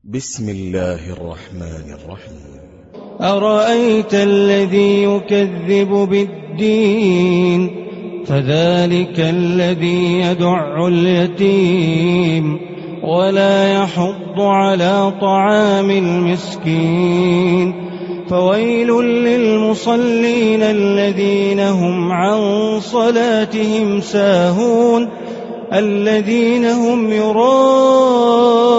بسم الله الرحمن الرحيم. أرأيت الذي يكذب بالدين فذلك الذي يدع اليتيم ولا يحض على طعام المسكين فويل للمصلين الذين هم عن صلاتهم ساهون الذين هم يراءون